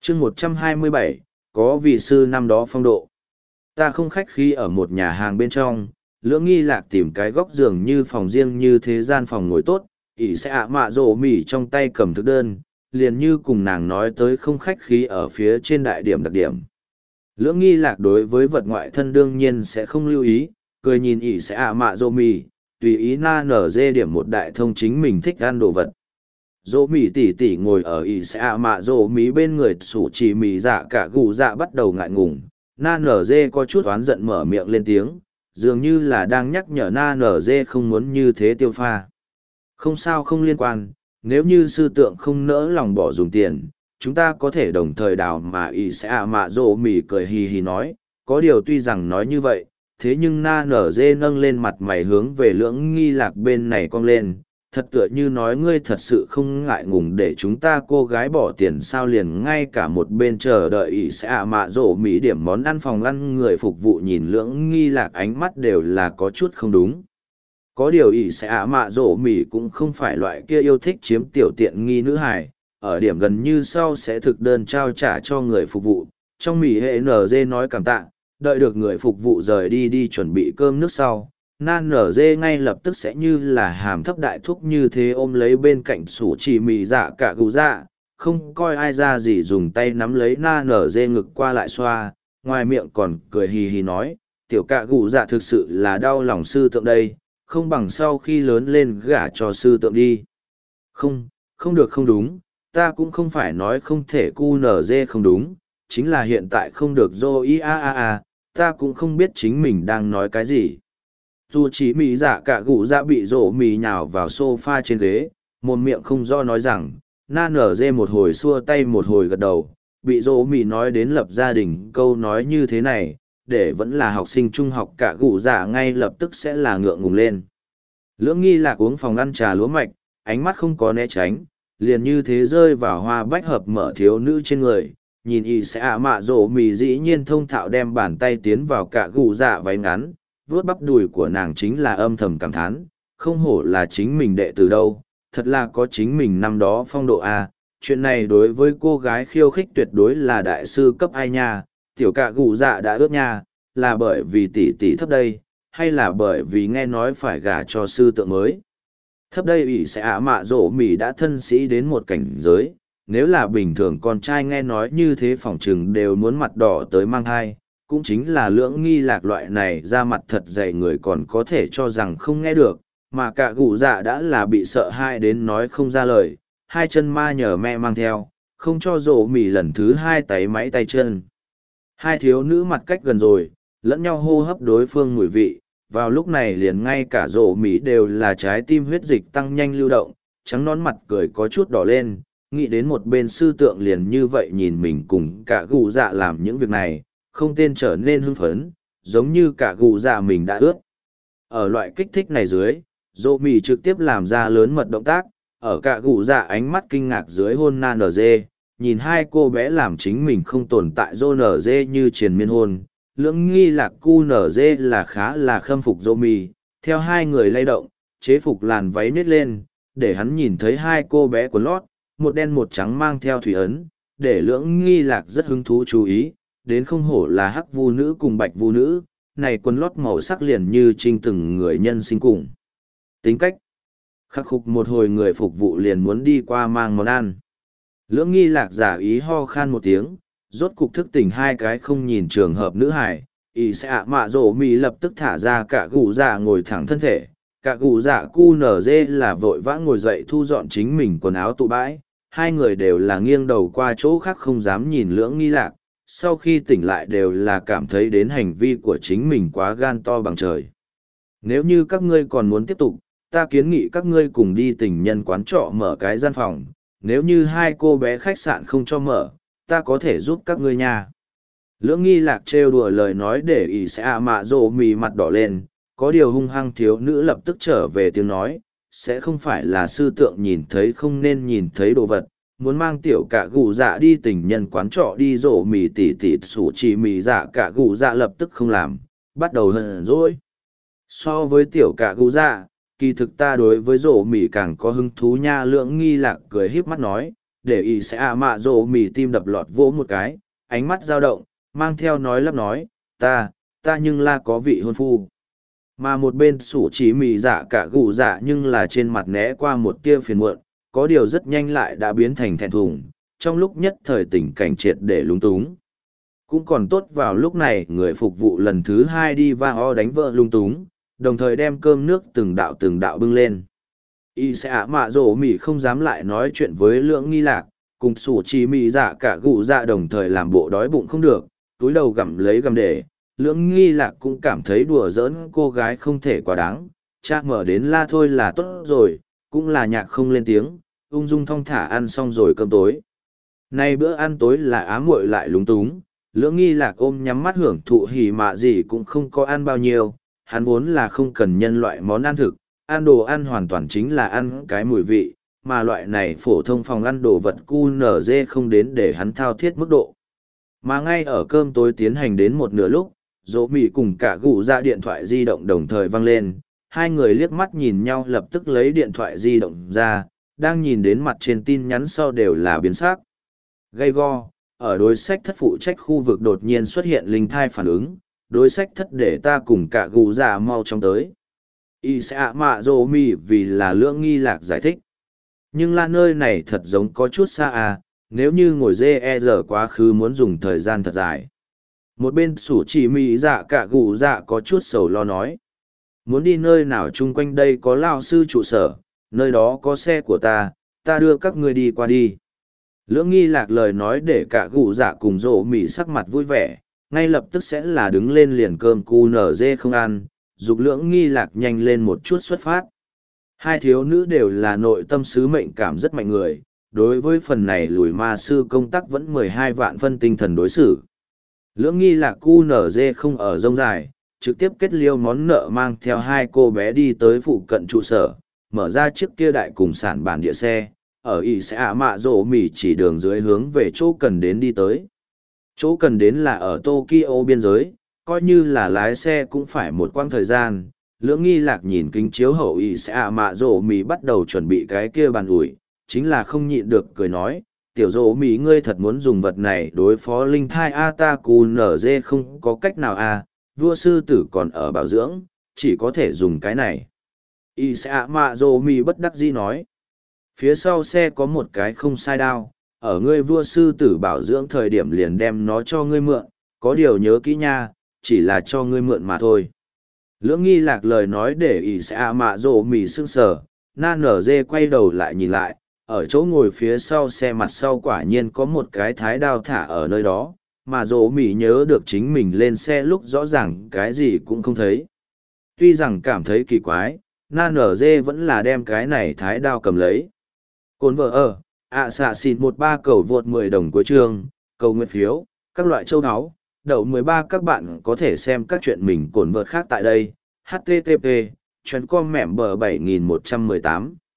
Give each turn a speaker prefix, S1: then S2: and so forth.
S1: chương 127, có vị sư năm đó phong độ. Ta không khách khí ở một nhà hàng bên trong, Lưỡng Nghi Lạc tìm cái góc giường như phòng riêng như thế gian phòng ngồi tốt, ỷ sẽ ạ mạ rổ mỉ trong tay cầm thực đơn, liền như cùng nàng nói tới không khách khí ở phía trên đại điểm đặc điểm. Lưỡng Nghi Lạc đối với vật ngoại thân đương nhiên sẽ không lưu ý, cười nhìn ỷ sẽ ạ mạ rổ mỉ, tùy ý na nở dê điểm một đại thông chính mình thích ăn đồ vật. Dỗ mỉ tỉ tỉ ngồi ở ỷ sẽ ạ mạ rổ mỉ bên người sủ chỉ mỉ dạ cả gù dạ bắt đầu ngại ngùng, na nở dê có chút oán giận mở miệng lên tiếng, dường như là đang nhắc nhở na nở dê không muốn như thế tiêu pha. Không sao, không liên quan, nếu như sư tượng không nỡ lòng bỏ dùng tiền, chúng ta có thể đồng thời đào mà ỷ sẽ ạ mạ rổ mỉ cười hì hì nói, có điều tuy rằng nói như vậy, thế nhưng na nở dê nâng lên mặt mày hướng về Lưỡng Nghi Lạc bên này cong lên, thật tựa như nói ngươi thật sự không ngại ngùng để chúng ta cô gái bỏ tiền sao, liền ngay cả một bên chờ đợi ỷ sẽ ạ mạ rổ mỹ điểm món ăn phòng ăn người phục vụ nhìn Lưỡng Nghi Lạc ánh mắt đều là có chút không đúng. Có điều ỷ sẽ ạ mạ rổ mỹ cũng không phải loại kia yêu thích chiếm tiểu tiện nghi nữ hài, ở điểm gần như sau sẽ thực đơn trao trả cho người phục vụ, trong mỹ hệ NG nói cảm tạ, đợi được người phục vụ rời đi chuẩn bị cơm nước sau. Nan nở dê ngay lập tức sẽ như là hàm thấp đại thúc như thế ôm lấy bên cạnh sủ chỉ mì dạ cả gù dạ, không coi ai ra gì dùng tay nắm lấy na nở dê ngực qua lại xoa, ngoài miệng còn cười hì hì nói, tiểu cả gù dạ thực sự là đau lòng sư tượng đây, không bằng sau khi lớn lên gả cho sư tượng đi. Không, không được, không đúng, ta cũng không phải nói không thể cu nở dê không đúng, chính là hiện tại không được dô y ta cũng không biết chính mình đang nói cái gì. Dù chỉ mì dạ cả gù dạ bị rổ mì nhào vào sofa trên ghế, một miệng không do nói rằng, na nở dê một hồi xua tay một hồi gật đầu, bị rổ mì nói đến lập gia đình câu nói như thế này, để vẫn là học sinh trung học cả gù dạ ngay lập tức sẽ là ngượng ngùng lên. Lưỡng Nghi Lạc uống phòng ăn trà lúa mạch, ánh mắt không có né tránh, liền như thế rơi vào hoa bách hợp mở thiếu nữ trên người, nhìn y sẽ ạ mạ rổ mì dĩ nhiên thông thạo đem bàn tay tiến vào cả gù dạ váy ngắn, vuốt bắp đùi của nàng chính là âm thầm cảm thán, không hổ là chính mình đệ từ đâu, thật là có chính mình năm đó phong độ a. Chuyện này đối với cô gái khiêu khích tuyệt đối là đại sư cấp ai nha, tiểu cạ gù dạ đã ướt nha, là bởi vì tỷ tỷ thấp đây, hay là bởi vì nghe nói phải gả cho sư tượng mới. Thấp đây ỷ sẽ ả mạ rổ mỉ đã thân sĩ đến một cảnh giới, nếu là bình thường con trai nghe nói như thế phỏng chừng đều muốn mặt đỏ tới mang thai, cũng chính là Lưỡng Nghi Lạc loại này ra mặt thật dày người còn có thể cho rằng không nghe được, mà cả gù dạ đã là bị sợ hãi đến nói không ra lời, hai chân ma nhờ me mang theo, không cho rổ mỉ lần thứ hai tay máy tay chân. Hai thiếu nữ mặt cách gần rồi, lẫn nhau hô hấp đối phương mùi vị, vào lúc này liền ngay cả rổ mỉ đều là trái tim huyết dịch tăng nhanh lưu động, trắng nón mặt cười có chút đỏ lên, nghĩ đến một bên sư tượng liền như vậy nhìn mình cùng cả gù dạ làm những việc này, không tên trở nên hưng phấn, giống như cả gù dạ mình đã ướt. Ở loại kích thích này dưới, dô mì trực tiếp làm ra lớn mật động tác, ở cả gù dạ ánh mắt kinh ngạc dưới hôn na nở dê, nhìn hai cô bé làm chính mình không tồn tại dô nở dê như triền miên hôn. Lưỡng Nghi Lạc cu nở dê là khá là khâm phục dô mì, theo hai người lay động, chế phục làn váy nết lên, để hắn nhìn thấy hai cô bé quần lót, một đen một trắng mang theo thủy ấn, để Lưỡng Nghi Lạc rất hứng thú chú ý, đến không hổ là hắc vu nữ cùng bạch vu nữ, này quần lót màu sắc liền như trinh từng người nhân sinh cùng. Tính cách khắc phục một hồi người phục vụ liền muốn đi qua mang món ăn. Lưỡng Nghi Lạc giả ý ho khan một tiếng, rốt cục thức tỉnh hai cái không nhìn trường hợp nữ hải, y sẽ ạ mạ rổ mì lập tức thả ra cả gù dạ ngồi thẳng thân thể, cả gù dạ cu nở dê là vội vã ngồi dậy thu dọn chính mình quần áo tụ bãi, hai người đều là nghiêng đầu qua chỗ khác không dám nhìn Lưỡng Nghi Lạc, sau khi tỉnh lại đều là cảm thấy đến hành vi của chính mình quá gan to bằng trời. Nếu như các ngươi còn muốn tiếp tục, ta kiến nghị các ngươi cùng đi tình nhân quán trọ mở cái gian phòng, nếu như hai cô bé khách sạn không cho mở, ta có thể giúp các ngươi nha. Lưỡng Nghi Lạc trêu đùa lời nói để ỷ sẽ ạ mạ rồ mì mặt đỏ lên, có điều hung hăng thiếu nữ lập tức trở về tiếng nói, sẽ không phải là sư tượng nhìn thấy không nên nhìn thấy đồ vật, muốn mang tiểu cả gù dạ đi tình nhân quán trọ đi rổ mì tỉ tỉ sủ chỉ mì dạ cả gù dạ lập tức không làm, bắt đầu hờn dỗi. So với tiểu cả gù dạ, kỳ thực ta đối với rổ mì càng có hứng thú nha. Lưỡng Nghi Lạc cười híp mắt nói, để ỷ sẽ ạ mạ rồ mỉ tim đập lọt vỗ một cái, ánh mắt dao động, mang theo nói lắp nói, ta nhưng là có vị hôn phu. Mà một bên sủ chỉ mỉ dạ cả gù dạ nhưng là trên mặt né qua một tia phiền muộn, có điều rất nhanh lại đã biến thành thẹn thùng, trong lúc nhất thời tình cảnh triệt để lúng túng. Cũng còn tốt vào lúc này người phục vụ lần thứ hai đi va o đánh vợ lung túng, đồng thời đem cơm nước từng đạo bưng lên. Y sẽ ạ mạ rổ mỉ không dám lại nói chuyện với lưỡng nghi lạc, cùng sủ chỉ mỉ dạ cả gù dạ đồng thời làm bộ đói bụng không được, túi đầu gặm lấy gặm để. Lưỡng nghi lạc cũng cảm thấy đùa giỡn cô gái không thể quá đáng, cha mở đến la thôi là tốt rồi, cũng là nhạc không lên tiếng, ung dung thong thả ăn xong rồi cơm tối. Nay bữa ăn tối là ám muội lại lúng túng, lưỡng nghi lạc ôm nhắm mắt hưởng thụ hỉ mạ gì cũng không có ăn bao nhiêu, hắn vốn là không cần nhân loại món ăn thực, ăn đồ ăn hoàn toàn chính là ăn cái mùi vị, mà loại này phổ thông phòng ăn đồ vật QNZ không đến để hắn thao thiết mức độ. Mà ngay ở cơm tối tiến hành đến một nửa lúc, dỗ mì cùng cả gù ra điện thoại di động đồng thời vang lên, hai người liếc mắt nhìn nhau lập tức lấy điện thoại di động ra, đang nhìn đến mặt trên tin nhắn sau đều là biến sắc. Gay go, ở đối sách thất phụ trách khu vực đột nhiên xuất hiện linh thai phản ứng, đối sách thất để ta cùng cả gù ra mau chóng tới. Y sẽ ạ mạ dỗ mì vì là lưỡng nghi lạc giải thích. Nhưng là nơi này thật giống có chút xa à, nếu như ngồi dê giờ quá khứ muốn dùng thời gian thật dài. Một bên sủ chỉ mì dạ cả gù dạ có chút sầu lo nói. Muốn đi nơi nào chung quanh đây có lao sư trụ sở, nơi đó có xe của ta đưa các ngươi đi qua đi. Lưỡng nghi lạc lời nói để cả gù dạ cùng rộ mì sắc mặt vui vẻ, ngay lập tức sẽ là đứng lên liền cơm cu nở dê không ăn, dục lưỡng nghi lạc nhanh lên một chút xuất phát. Hai thiếu nữ đều là nội tâm sứ mệnh cảm rất mạnh người, đối với phần này lùi ma sư công tác vẫn 12 vạn phân tinh thần đối xử. Lưỡng nghi lạc QNZ không ở rông dài, trực tiếp kết liêu món nợ mang theo hai cô bé đi tới phụ cận trụ sở, mở ra chiếc kia đại cùng sản bản địa xe, ở ỷ sẽ ạ mạ rổ mỉ chỉ đường dưới hướng về chỗ cần đến đi tới. Chỗ cần đến là ở Tokyo biên giới, coi như là lái xe cũng phải một quãng thời gian. Lưỡng nghi lạc nhìn kính chiếu hậu ỷ sẽ ạ mạ rổ mỉ bắt đầu chuẩn bị cái kia bàn ủi, chính là không nhịn được cười nói. Tiểu dỗ mỹ ngươi thật muốn dùng vật này đối phó linh thai a ta cù nở dê không có cách nào a vua sư tử còn ở bảo dưỡng chỉ có thể dùng cái này y sẽ ạ mạ dỗ mỹ bất đắc dĩ nói phía sau xe có một cái không sai đao ở ngươi vua sư tử bảo dưỡng thời điểm liền đem nó cho ngươi mượn có điều nhớ kỹ nha chỉ là cho ngươi mượn mà thôi lưỡng nghi lạc lời nói để y sẽ ạ mạ dỗ mỹ sưng sờ na nở dê quay đầu lại nhìn lại ở chỗ ngồi phía sau xe mặt sau quả nhiên có một cái thái đao thả ở nơi đó mà dỗ mỉ nhớ được chính mình lên xe lúc rõ ràng cái gì cũng không thấy tuy rằng cảm thấy kỳ quái na nở dê vẫn là đem cái này thái đao cầm lấy cồn vợ ở xạ xịn 13 cầu vượt 10 đồng cuối chương cầu nguyện phiếu các loại châu áo đậu 13 các bạn có thể xem các chuyện mình cồn vợt khác tại đây http chuyện com mẻm bờ 7118